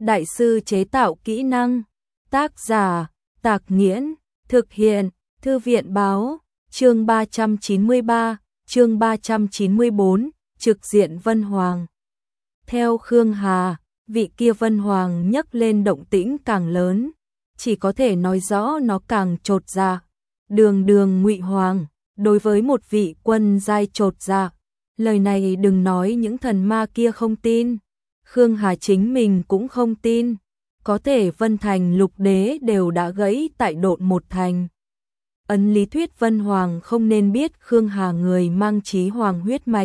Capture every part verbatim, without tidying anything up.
đại sư chế tạo kỹ năng. Tác giả, Tạc Nghiễn, thực hiện, Thư viện báo, chương ba trăm chín mươi ba, chương ba trăm chín mươi bốn, trực diện Vân Hoàng. Theo Khương Hà, vị kia Vân Hoàng nhấc lên động tĩnh càng lớn, chỉ có thể nói rõ nó càng chột dạ. Đường đường Ngụy Hoàng, đối với một vị quân giai chột dạ, lời này đừng nói những thần ma kia không tin, Khương Hà chính mình cũng không tin, có thể Vân Thành lục đế đều đã gãy tại độn một thành. Ấn lý thuyết Vân Hoàng không nên biết Khương Hà người mang chí hoàng huyết mạch.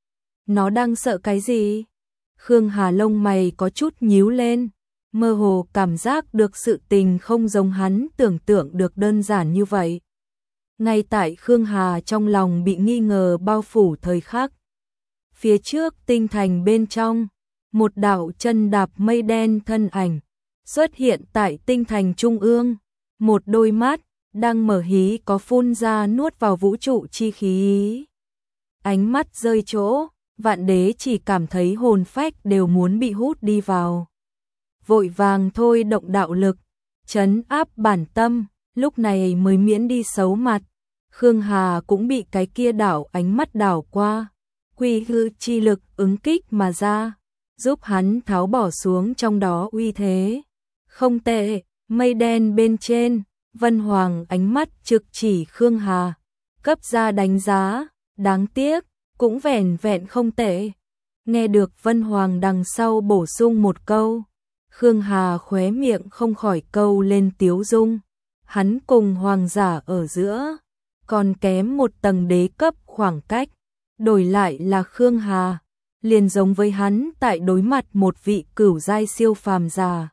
Nó đang sợ cái gì? Khương Hà lông mày có chút nhíu lên, mơ hồ cảm giác được sự tình không giống hắn tưởng tượng được đơn giản như vậy. Ngay tại Khương Hà trong lòng bị nghi ngờ bao phủ thời khắc, phía trước tinh thành bên trong, một đạo chân đạp mây đen thân ảnh xuất hiện tại tinh thành trung ương, một đôi mắt đang mở hí có phun ra nuốt vào vũ trụ chi khí. Ánh mắt rơi chỗ, Vạn Đế chỉ cảm thấy hồn phách đều muốn bị hút đi vào. Vội vàng thôi động đạo lực, trấn áp bản tâm, lúc này mới miễn đi xấu mặt. Khương Hà cũng bị cái kia đảo ánh mắt đảo qua, quy hư chi lực ứng kích mà ra, giúp hắn tháo bỏ xuống trong đó uy thế. Không tệ, mây đen bên trên, Vân Hoàng ánh mắt trực chỉ Khương Hà, cấp ra đánh giá, đáng tiếc, cũng vẻn vẹn không tệ. Nghe được Vân Hoàng đằng sau bổ sung một câu, Khương Hà khóe miệng không khỏi câu lên tiếu dung. Hắn cùng hoàng giả ở giữa, còn kém một tầng đế cấp khoảng cách, đổi lại là Khương Hà, liền giống với hắn tại đối mặt một vị cửu giai siêu phàm giả.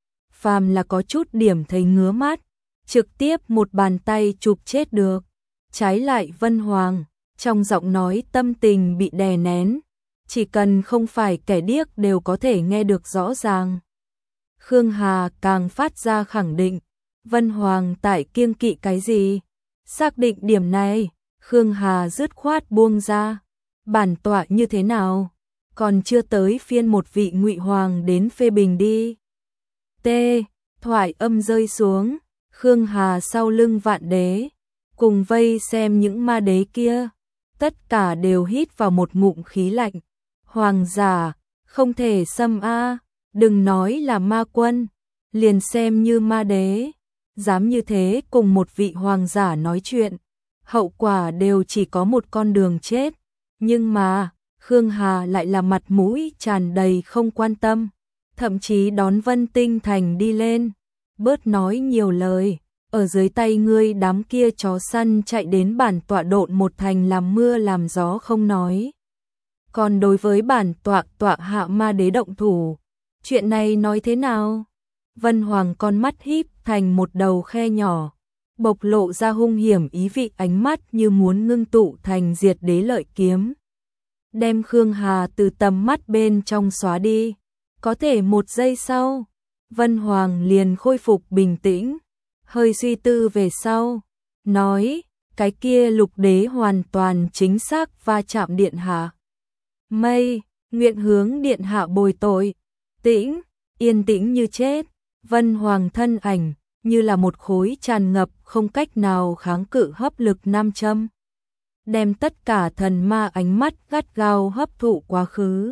Phàm là có chút điểm thấy ngứa mắt, trực tiếp một bàn tay chụp chết được. Trái lại Vân Hoàng, trong giọng nói tâm tình bị đè nén, chỉ cần không phải kẻ điếc đều có thể nghe được rõ ràng. Khương Hà càng phát ra khẳng định, Vân Hoàng tại kiêng kỵ cái gì? Xác định điểm này, Khương Hà dứt khoát buông ra. Bản tọa như thế nào? Còn chưa tới phiên một vị Ngụy Hoàng đến phê bình đi. T. Thoại âm rơi xuống, Khương Hà sau lưng Vạn Đế, cùng vây xem những ma đế kia, tất cả đều hít vào một ngụm khí lạnh. Hoàng giả, không thể xâm a, đừng nói là ma quân, liền xem như ma đế, dám như thế cùng một vị hoàng giả nói chuyện, hậu quả đều chỉ có một con đường chết. Nhưng mà, Khương Hà lại là mặt mũi tràn đầy không quan tâm, thậm chí đón Vân Tinh Thành đi lên, bớt nói nhiều lời, ở dưới tay ngươi đám kia chó săn chạy đến bản tọa độn một thành làm mưa làm gió không nói. Còn đối với bản tọa tọa hạ ma đế động thủ, chuyện này nói thế nào? Vân Hoàng con mắt híp thành một đầu khe nhỏ, bộc lộ ra hung hiểm ý vị, ánh mắt như muốn ngưng tụ thành diệt đế lợi kiếm, đem Khương Hà từ tầm mắt bên trong xóa đi. Có thể một giây sau, Vân Hoàng liền khôi phục bình tĩnh, hơi suy tư về sau, nói, cái kia lục đế hoàn toàn chính xác va chạm điện hạ. Mây, nguyện hướng điện hạ bồi tội. Tĩnh, yên tĩnh như chết, Vân Hoàng thân ảnh, như là một khối tràn ngập không cách nào kháng cự hấp lực nam châm, đem tất cả thần ma ánh mắt gắt gao hấp thụ quá khứ.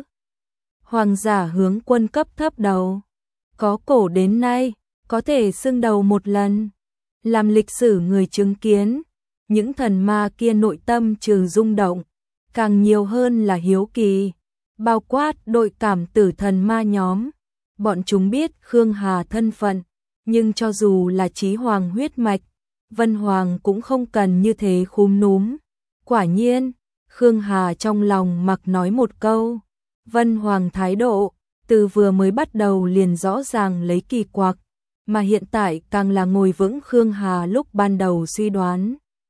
Hoàng giả hướng quân cấp thấp đầu, có cổ đến nay, có thể xưng đầu một lần, làm lịch sử người chứng kiến, những thần ma kia nội tâm trừ rung động, càng nhiều hơn là hiếu kỳ, bao quát đội cảm tử thần ma nhóm. Bọn chúng biết Khương Hà thân phận, nhưng cho dù là chí hoàng huyết mạch, Vân Hoàng cũng không cần như thế khúm núm. Quả nhiên, Khương Hà trong lòng mặc nói một câu, Vân Hoàng thái độ, từ vừa mới bắt đầu liền rõ ràng lấy kỳ quặc, mà hiện tại càng là ngồi vững Khương Hà lúc ban đầu suy đoán.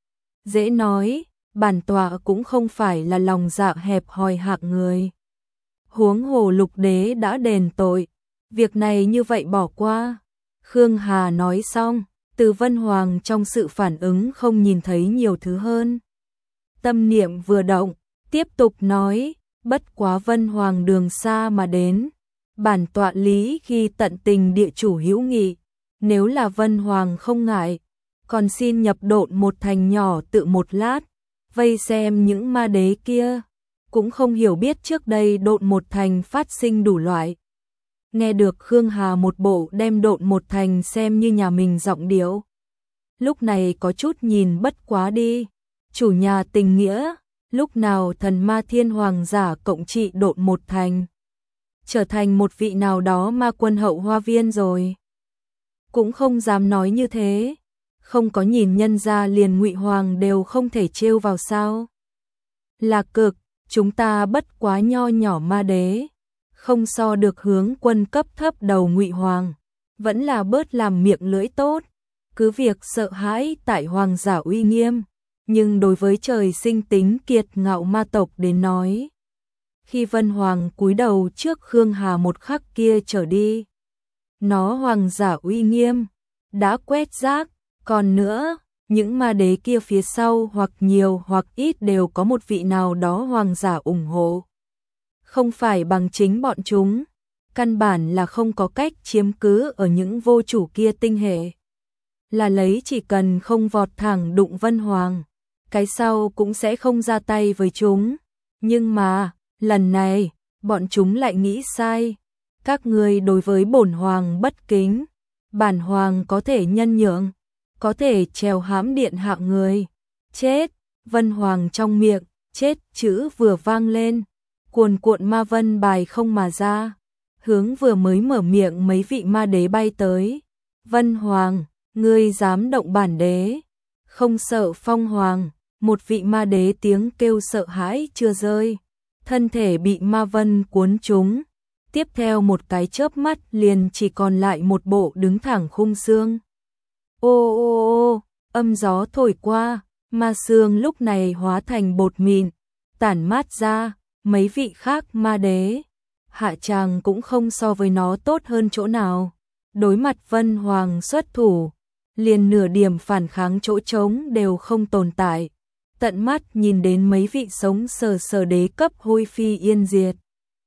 Dễ nói, bản tọa cũng không phải là lòng dạ hẹp hòi hạng người. Huống hồ lục đế đã đền tội, việc này như vậy bỏ qua. Khương Hà nói xong, từ Vân Hoàng trong sự phản ứng không nhìn thấy nhiều thứ hơn. Tâm niệm vừa động, tiếp tục nói, bất quá Vân Hoàng đường xa mà đến, Bản tọa lý khi tận tình địa chủ hữu nghị, nếu là Vân Hoàng không ngại, còn xin nhập độn một thành nhỏ tự một lát, vây xem những ma đế kia, cũng không hiểu biết trước đây độn một thành phát sinh đủ loại. Nghe được Khương Hà một bộ đem độn một thành xem như nhà mình giọng điệu. Lúc này có chút nhìn bất quá đi, chủ nhà tình nghĩa, lúc nào thần ma thiên hoàng giả cộng trị độn một thành. Trở thành một vị nào đó ma quân hậu hoa viên rồi. Cũng không dám nói như thế, không có nhìn nhân ra liền Ngụy Hoàng đều không thể trêu vào sao. Là cực, chúng ta bất quá nho nhỏ ma đế, không so được hướng quân cấp thấp đầu Ngụy Hoàng, vẫn là bớt làm miệng lưỡi tốt, cứ việc sợ hãi tại hoàng giả uy nghiêm, nhưng đối với trời sinh tính kiệt ngạo ma tộc đến nói. Khi Vân Hoàng cúi đầu trước Khương Hà một khắc kia trở đi, nó hoàng giả uy nghiêm, đã quét rác, còn nữa, những ma đế kia phía sau hoặc nhiều hoặc ít đều có một vị nào đó hoàng giả ủng hộ. Không phải bằng chính bọn chúng, căn bản là không có cách chiếm cứ ở những vô chủ kia tinh hệ. Là lấy chỉ cần không vọt thẳng đụng Vân Hoàng, cái sau cũng sẽ không ra tay với chúng. Nhưng mà, lần này, bọn chúng lại nghĩ sai. Các ngươi đối với bổn hoàng bất kính, bản hoàng có thể nhân nhượng, có thể trèo hãm điện hạ người. Chết, Vân Hoàng trong miệng, chết chữ vừa vang lên, cuồn cuộn ma vân bài không mà ra, hướng vừa mới mở miệng mấy vị ma đế bay tới. Vân Hoàng, ngươi dám động bản đế, không sợ phong hoàng, một vị ma đế tiếng kêu sợ hãi chưa rơi, thân thể bị ma vân cuốn trúng. Tiếp theo một cái chớp mắt liền chỉ còn lại một bộ đứng thẳng khung xương. Ô ô ô, âm gió thổi qua, ma xương lúc này hóa thành bột mịn, tản mát ra, mấy vị khác ma đế. Hạ tràng cũng không so với nó tốt hơn chỗ nào. Đối mặt Vân Hoàng xuất thủ, liền nửa điểm phản kháng chỗ trống đều không tồn tại. Tận mắt nhìn đến mấy vị sống sờ sờ đế cấp hôi phi yên diệt.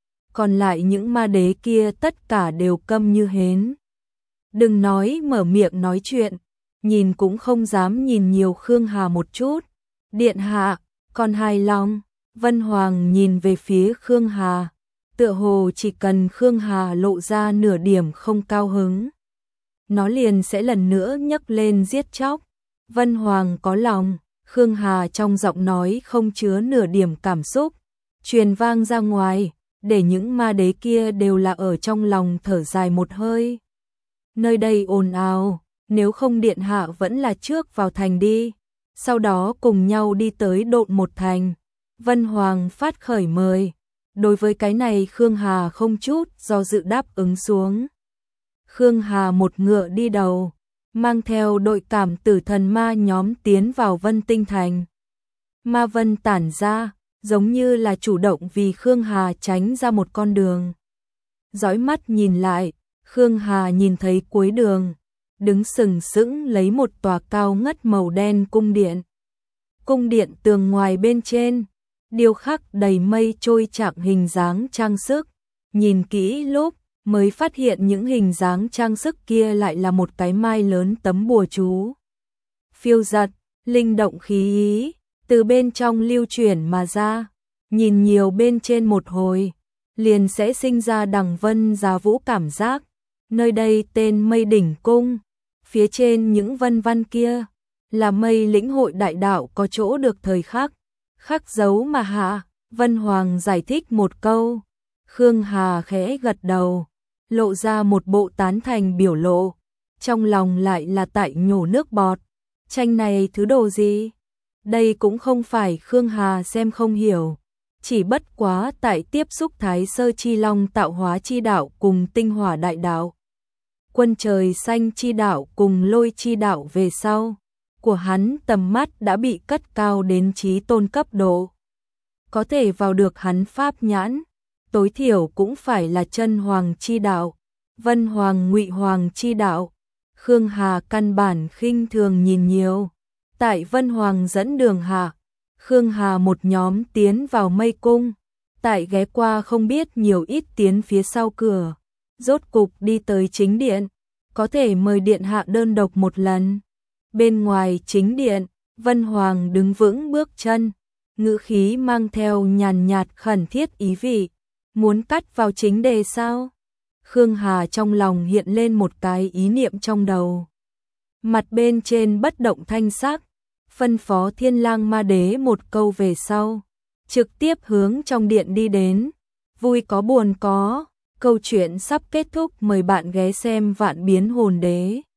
Còn lại những ma đế kia tất cả đều câm như hến. Đừng nói mở miệng nói chuyện, nhìn cũng không dám nhìn nhiều Khương Hà một chút. Điện hạ, còn hài lòng. Vân Hoàng nhìn về phía Khương Hà, tựa hồ chỉ cần Khương Hà lộ ra nửa điểm không cao hứng, nó liền sẽ lần nữa nhấc lên giết chóc. Vân Hoàng có lòng. Khương Hà trong giọng nói không chứa nửa điểm cảm xúc, truyền vang ra ngoài, để những ma đế kia đều là ở trong lòng thở dài một hơi. Nơi đây ồn ào, nếu không điện hạ vẫn là trước vào thành đi, sau đó cùng nhau đi tới độn một thành. Vân Hoàng phát khởi mời, đối với cái này Khương Hà không chút do dự đáp ứng xuống. Khương Hà một ngựa đi đầu, mang theo đội cảm tử thần ma nhóm tiến vào Vân Tinh Thành. Ma vân tản ra, giống như là chủ động vì Khương Hà tránh ra một con đường. Dõi mắt nhìn lại, Khương Hà nhìn thấy cuối đường, đứng sừng sững lấy một tòa cao ngất màu đen cung điện. Cung điện tường ngoài bên trên, điêu khắc đầy mây trôi chạm hình dáng trang sức. Nhìn kỹ lúc, mới phát hiện những hình dáng trang sức kia lại là một cái mai lớn tấm bùa chú. Phiêu giật, linh động khí ý, từ bên trong lưu chuyển mà ra, nhìn nhiều bên trên một hồi, liền sẽ sinh ra đằng vân giá vũ cảm giác. Nơi đây tên Mây Đỉnh Cung, phía trên những vân văn kia, là mây lĩnh hội đại đạo có chỗ được thời khắc, khắc dấu mà hạ. Vân Hoàng giải thích một câu, Khương Hà khẽ gật đầu, lộ ra một bộ tán thành biểu lộ, trong lòng lại là tại nhổ nước bọt. Tranh này thứ đồ gì? Đây cũng không phải Khương Hà xem không hiểu, chỉ bất quá tại tiếp xúc Thái Sơ Chi Long tạo hóa chi đạo cùng tinh hỏa đại đạo, quân trời xanh chi đạo cùng lôi chi đạo về sau, của hắn tầm mắt đã bị cất cao đến chí tôn cấp độ. Có thể vào được hắn pháp nhãn, tối thiểu cũng phải là chân hoàng chi đạo, Vân Hoàng Ngụy Hoàng chi đạo. Khương Hà căn bản khinh thường nhìn nhiều. Tại Vân Hoàng dẫn đường hạ, Khương Hà một nhóm tiến vào mây cung, tại ghé qua không biết nhiều ít tiến phía sau cửa. rốt cục đi tới chính điện, có thể mời điện hạ đơn độc một lần. Bên ngoài chính điện, Vân Hoàng đứng vững bước chân, ngữ khí mang theo nhàn nhạt khẩn thiết ý vị, muốn cắt vào chính đề sao? Khương Hà trong lòng hiện lên một cái ý niệm trong đầu. Mặt bên trên bất động thanh sắc, phân phó Thiên Lang Ma Đế một câu về sau, trực tiếp hướng trong điện đi đến. Vui có buồn có, câu chuyện sắp kết thúc, mời bạn ghé xem Vạn Biến Hồn Đế.